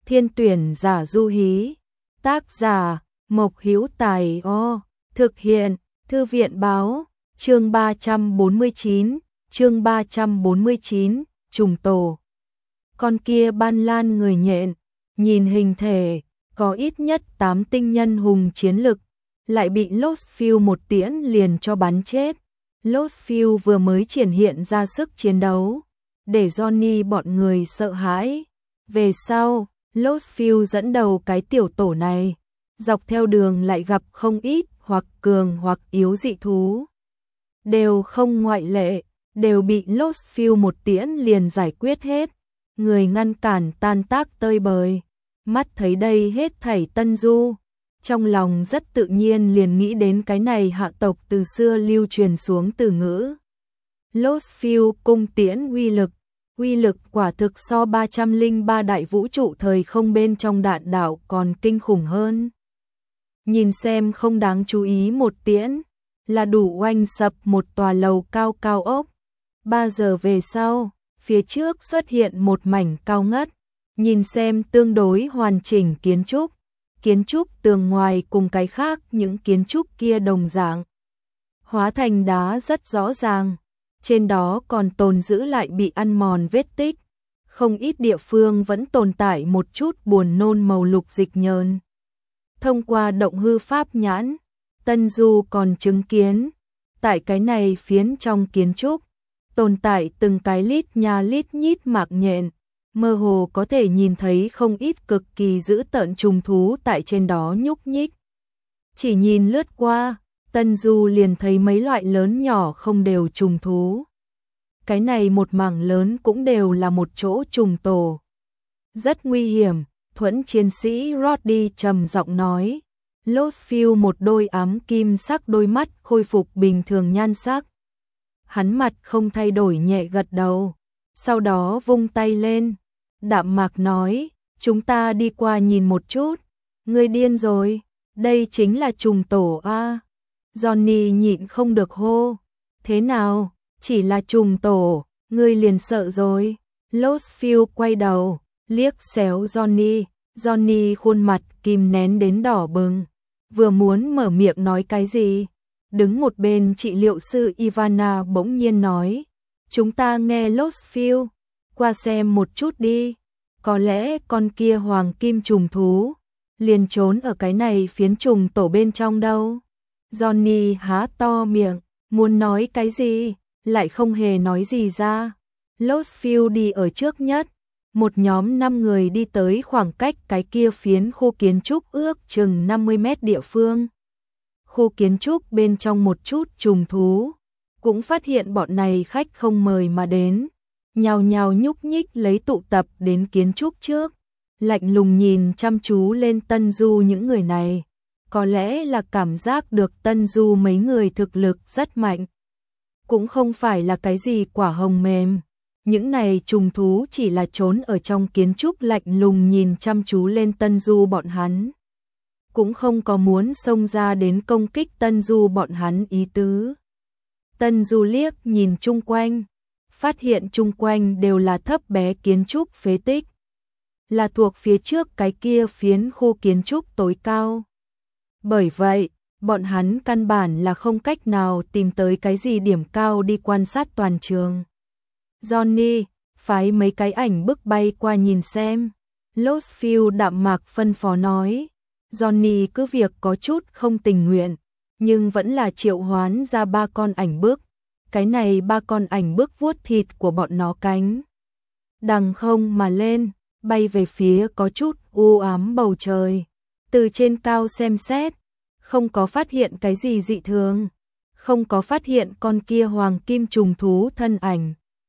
Thiên tuyển giả Du Hí. Tác giả Mộc Hữu Tài. Thực hiện Thư viện báo. Chương 349, trùng tổ. Con kia ban lan người nhện, nhìn hình thể có ít nhất 8 tinh nhân hùng chiến lực, lại bị Lostfield một tiễn liền cho bắn chết. Lostfield vừa mới triển hiện ra sức chiến đấu, để Johnny bọn người sợ hãi. Về sau, Lostfield dẫn đầu cái tiểu tổ này, dọc theo đường lại gặp không ít hoặc cường hoặc yếu dị thú. Đều không ngoại lệ, đều bị Lostfield một tiễn liền giải quyết hết. Người ngăn cản tan tác tơi bời. Mắt thấy đây hết thảy Tân Du, trong lòng rất tự nhiên liền nghĩ đến cái này hạ tộc từ xưa lưu truyền xuống từ ngữ. Lostfield cung tiễn uy lực quả thực so 303 đại vũ trụ thời không bên trong đạn đạo còn kinh khủng hơn. Nhìn xem không đáng chú ý một tiễn, là đủ oanh sập một tòa lầu cao ốc. 3 giờ về sau, phía trước xuất hiện một mảnh cao ngất, nhìn xem tương đối hoàn chỉnh kiến trúc tường ngoài cùng cái khác những kiến trúc kia đồng dạng, hóa thành đá rất rõ ràng, trên đó còn tồn giữ lại bị ăn mòn vết tích, không ít địa phương vẫn tồn tại một chút buồn nôn màu lục dịch nhờn. Thông qua động hư pháp nhãn, Tân Du còn chứng kiến, tại cái này phiến trong kiến trúc, tồn tại từng cái lít nhít mạc nhện, mơ hồ có thể nhìn thấy không ít cực kỳ dữ tợn trùng thú tại trên đó nhúc nhích. Chỉ nhìn lướt qua, Tân Du liền thấy mấy loại lớn nhỏ không đều trùng thú. Cái này một mảng lớn cũng đều là một chỗ trùng tổ. Rất nguy hiểm, Thuẫn chiến sĩ Roddy trầm giọng nói. Lostfield một đôi ám kim sắc đôi mắt khôi phục bình thường nhan sắc. Hắn mặt không thay đổi nhẹ gật đầu, sau đó vung tay lên, đạm mạc nói, chúng ta đi qua nhìn một chút. Ngươi điên rồi, đây chính là trùng tổ a. Johnny nhịn không được hô, thế nào, chỉ là trùng tổ, ngươi liền sợ rồi. Lostfield quay đầu, liếc xéo Johnny, Johnny khuôn mặt kìm nén đến đỏ bừng, vừa muốn mở miệng nói cái gì. Đứng một bên trị liệu sư Ivana bỗng nhiên nói, chúng ta nghe Lostfield, qua xem một chút đi, có lẽ con kia hoàng kim trùng thú liền trốn ở cái này phiến trùng tổ bên trong đâu. Johnny há to miệng, muốn nói cái gì, lại không hề nói gì ra. Lostfield đi ở trước nhất, một nhóm 5 người đi tới khoảng cách cái kia phiến khu kiến trúc ước chừng 50 mét địa phương. Khu kiến trúc bên trong một chút trùng thú, cũng phát hiện bọn này khách không mời mà đến, nhào nhào nhúc nhích lấy tụ tập đến kiến trúc trước, lạnh lùng nhìn chăm chú lên Tân Du những người này, có lẽ là cảm giác được Tân Du mấy người thực lực rất mạnh, cũng không phải là cái gì quả hồng mềm. Những này trùng thú chỉ là trốn ở trong kiến trúc lạnh lùng nhìn chăm chú lên Tân Du bọn hắn, cũng không có muốn xông ra đến công kích Tân Du bọn hắn ý tứ. Tân Du liếc nhìn chung quanh, phát hiện chung quanh đều là thấp bé kiến trúc phế tích, là thuộc phía trước cái kia phiến khu kiến trúc tối cao. Bởi vậy, bọn hắn căn bản là không cách nào tìm tới cái gì điểm cao đi quan sát toàn trường. Johnny, phái mấy cái ảnh bức bay qua nhìn xem. Lostfield đạm mạc phân phó nói. Johnny cứ việc có chút không tình nguyện, nhưng vẫn là triệu hoán ra 3 con ảnh bức. Cái này 3 con ảnh bức vuốt thịt của bọn nó cánh đằng không mà lên, bay về phía có chút u ám bầu trời. Từ trên cao xem xét, không có phát hiện cái gì dị thường, không có phát hiện con kia hoàng kim trùng thú thân ảnh.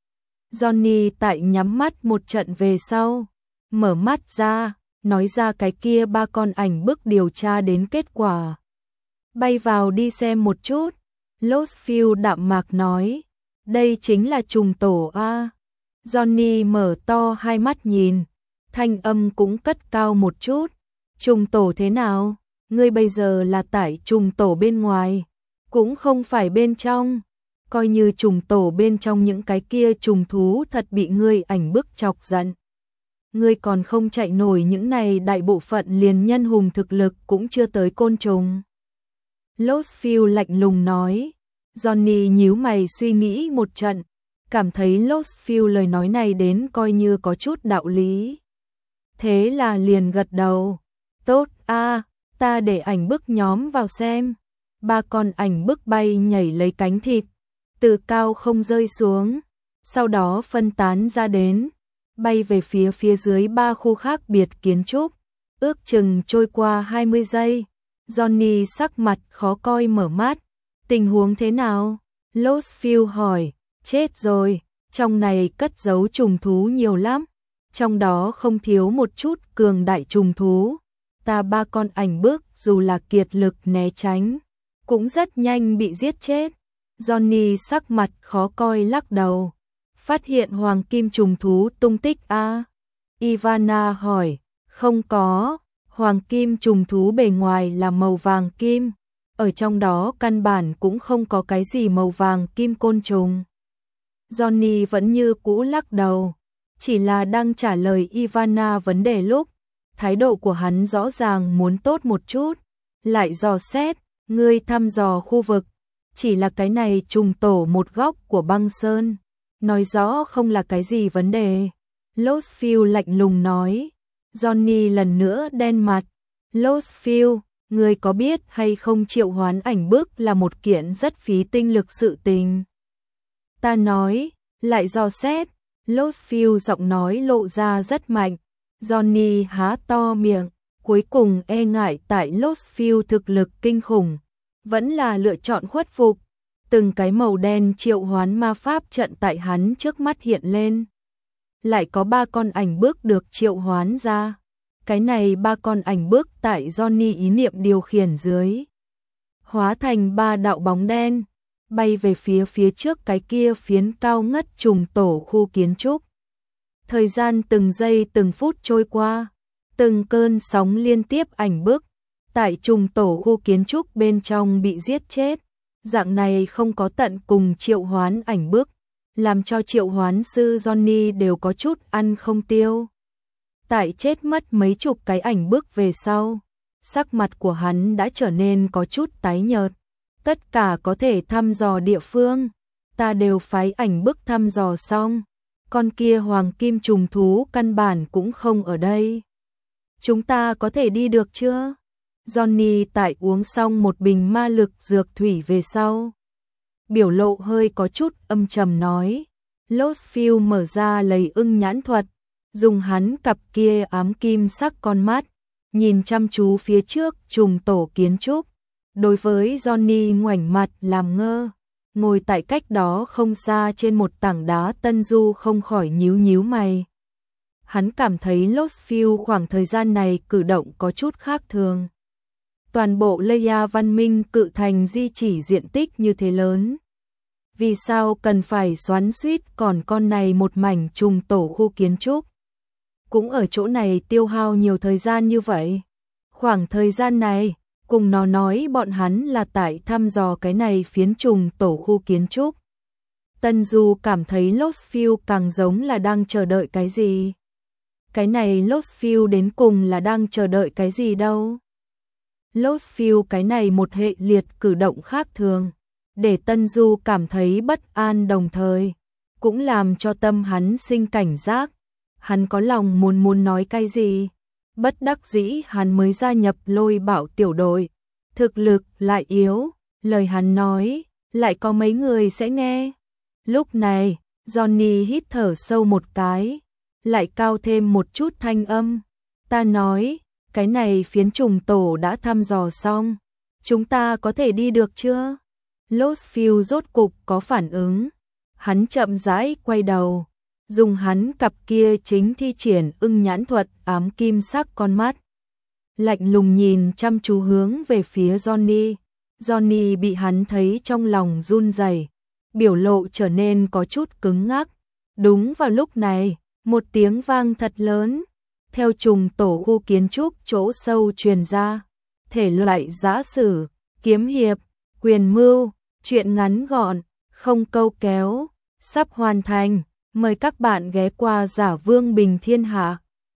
Johnny tại nhắm mắt một trận về sau, mở mắt ra, nói ra cái kia 3 con ảnh bức điều tra đến kết quả. Bay vào đi xem một chút. Lostfield đạm mạc nói, đây chính là trùng tổ a. Johnny mở to hai mắt nhìn, thanh âm cũng cất cao một chút. Trùng tổ thế nào? Ngươi bây giờ là tại trùng tổ bên ngoài, cũng không phải bên trong. Coi như trùng tổ bên trong những cái kia trùng thú thật bị ngươi ảnh bức chọc giận, ngươi còn không chạy nổi những này, đại bộ phận liền nhân hùng thực lực cũng chưa tới côn trùng. Lostfield lạnh lùng nói. Johnny nhíu mày suy nghĩ một trận, cảm thấy Lostfield lời nói này đến coi như có chút đạo lý. Thế là liền gật đầu. Tốt a, ta để ảnh bức nhóm vào xem. 3 con ảnh bức bay nhảy lấy cánh thịt, từ cao không rơi xuống, sau đó phân tán ra đến, bay về phía dưới 3 khu khác biệt kiến trúc. Ước chừng trôi qua 20 giây, Johnny sắc mặt khó coi mở mắt. Tình huống thế nào? Lostfield hỏi. Chết rồi, trong này cất giấu trùng thú nhiều lắm, trong đó không thiếu một chút cường đại trùng thú. Ta 3 con ảnh bức dù là kiệt lực né tránh, cũng rất nhanh bị giết chết. Johnny sắc mặt khó coi lắc đầu. Phát hiện hoàng kim trùng thú tung tích a? Ivana hỏi. Không có, hoàng kim trùng thú bề ngoài là màu vàng kim, ở trong đó căn bản cũng không có cái gì màu vàng kim côn trùng. Johnny vẫn như cũ lắc đầu, chỉ là đang trả lời Ivana vấn đề lúc, thái độ của hắn rõ ràng muốn tốt một chút, lại dò xét, ngươi thăm dò khu vực, chỉ là cái này trùng tổ một góc của băng sơn, nói rõ không là cái gì vấn đề. Lostfield lạnh lùng nói. Johnny lần nữa đen mặt. Lostfield, ngươi có biết hay không triệu hoán ảnh bức là một kiện rất phí tinh lực sự tình. Ta nói, lại dò xét. Lostfield giọng nói lộ ra rất mạnh. Johnny há to miệng, cuối cùng e ngại tại Lostfield thực lực kinh khủng, vẫn là lựa chọn khuất phục. Từng cái màu đen triệu hoán ma pháp trận tại hắn trước mắt hiện lên. Lại có 3 con ảnh bức được triệu hoán ra. Cái này 3 con ảnh bức tại Johnny ý niệm điều khiển dưới, hóa thành 3 đạo bóng đen, bay về phía trước cái kia phiến cao ngất trùng tổ khu kiến trúc. Thời gian từng giây từng phút trôi qua, từng cơn sóng liên tiếp ảnh bức tại trùng tổ khu kiến trúc bên trong bị giết chết. Dạng này không có tận cùng triệu hoán ảnh bức, làm cho triệu hoán sư Johnny đều có chút ăn không tiêu. Tại chết mất mấy chục cái ảnh bức về sau, sắc mặt của hắn đã trở nên có chút tái nhợt. Tất cả có thể thăm dò địa phương, ta đều phái ảnh bức thăm dò xong, con kia hoàng kim trùng thú căn bản cũng không ở đây. Chúng ta có thể đi được chưa? Johnny tại uống xong một bình ma lực dược thủy về sau, biểu lộ hơi có chút âm trầm nói. Lostfield mở ra lấy ưng nhãn thuật, dùng hắn cặp kia ám kim sắc con mắt, nhìn chăm chú phía trước trùng tổ kiến trúc. Đối với Johnny ngoảnh mặt làm ngơ, ngồi tại cách đó không xa trên một tảng đá Tân Du không khỏi nhíu nhíu mày. Hắn cảm thấy Lostfield khoảng thời gian này cử động có chút khác thường. Toàn bộ Leia văn minh cự thành di chỉ diện tích như thế lớn, vì sao cần phải xoắn xuýt còn con này một mảnh trùng tổ khu kiến trúc, cũng ở chỗ này tiêu hao nhiều thời gian như vậy. Khoảng thời gian này, cùng nó nói bọn hắn là tại thăm dò cái này phiến trùng tổ khu kiến trúc. Tân Du cảm thấy Lostfield càng giống là đang chờ đợi cái gì. Cái này Lostfield đến cùng là đang chờ đợi cái gì đâu. Lostfield cái này một hệ liệt cử động khác thường, để Tân Du cảm thấy bất an đồng thời, cũng làm cho tâm hắn sinh cảnh giác. Hắn có lòng muốn nói cái gì, bất đắc dĩ hắn mới gia nhập Lôi Bảo tiểu đội, thực lực lại yếu, lời hắn nói, lại có mấy người sẽ nghe. Lúc này, Johnny hít thở sâu một cái, lại cao thêm một chút thanh âm. Ta nói, cái này phiến trùng tổ đã thăm dò xong, chúng ta có thể đi được chưa? Lostfield rốt cục có phản ứng, hắn chậm rãi quay đầu, dùng hắn cặp kia chính thi triển ưng nhãn thuật ám kim sắc con mắt, lạnh lùng nhìn chăm chú hướng về phía Johnny. Johnny bị hắn thấy trong lòng run rẩy, biểu lộ trở nên có chút cứng ngắc. Đúng vào lúc này, một tiếng vang thật lớn theo trùng tổ khu kiến trúc chỗ sâu truyền ra. Thể loại giã sử, kiếm hiệp, quyền mưu, truyện ngắn gọn, không câu kéo, sắp hoàn thành. Mời các bạn ghé qua Giả Vương Bình Thiên Hạ.